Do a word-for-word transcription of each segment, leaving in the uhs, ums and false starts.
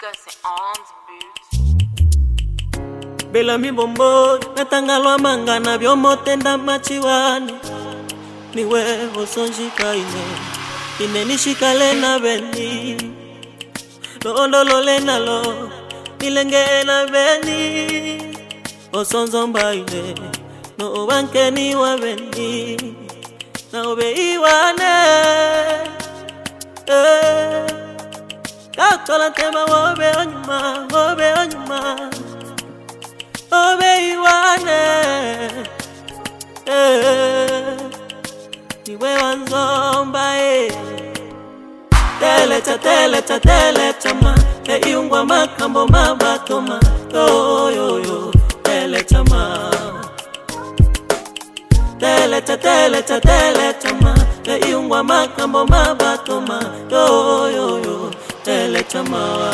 c'est onze but. Bela mi bombo natangalwa manga na byomotenda machiwane niwe osonjika ine ine nishikale na beni londo lena lo nilenge na beni osonzomba ine no banke ni wa beni na obeiwane eh katola tema wobe onyuma wobe onyuma obeiwane eh niwe wanzomba eh teleta teleta teleta ma e iungwa makambo mabatoma yo yo yo teleta ma teleta teleta teleta ma e iungwa makambo mabatoma yo yo yo teleta ma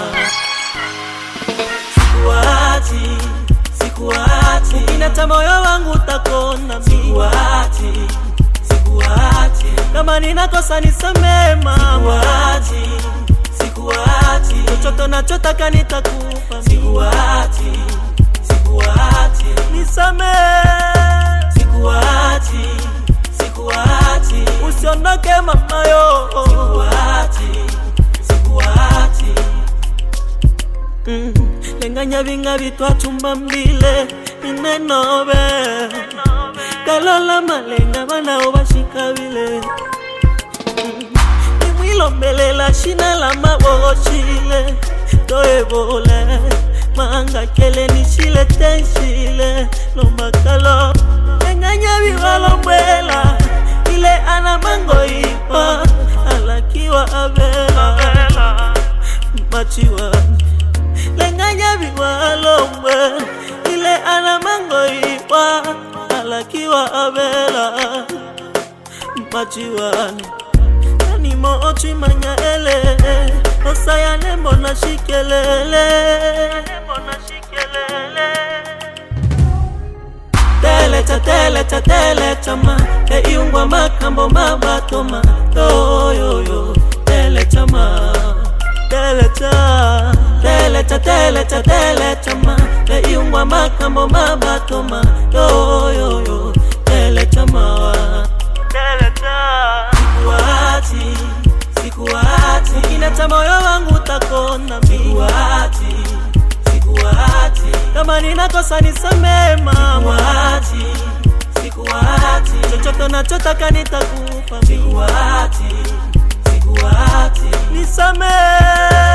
sikuachi sikuachi inata moyo wangu takona sikuachi sikuachi kama ninakosa nisamee mama sikuachi sikuachi chochote nachotaka nitakupa sikuachi sikuachi nisamee sikuachi sikuachi usiondoke mama yo sikuachi sikuachi mm. Lenganya vinga vitwa chumba mbile inenobe kalola malenga bana obashika bile imwilo mbele la shina la mabochile toebole manga kele ni chile tenshile lomba kalo lenganya viwalo mbela ile ana mango ipa alakiwa abela machiwa lenganya viwalo mbela ile ana mango ipa alakiwa abela machiwani nani mochi manya ele osaya nembo na shikelele nembo na shikelele teleta teleta teleta ma e iungwa makambo mabatoma yo yo yo teleta ma teleta teleta teleta teleta ma e iungwa makambo mabatoma yo yo yo teleta ma teleta sikuachi sikuachi inata moyo wangu takona sikuachi sikuachi kama ninakosa nisamee mama sikuachi sikuachi chochote nachotaka nitakupa sikuachi sikuachi nisamee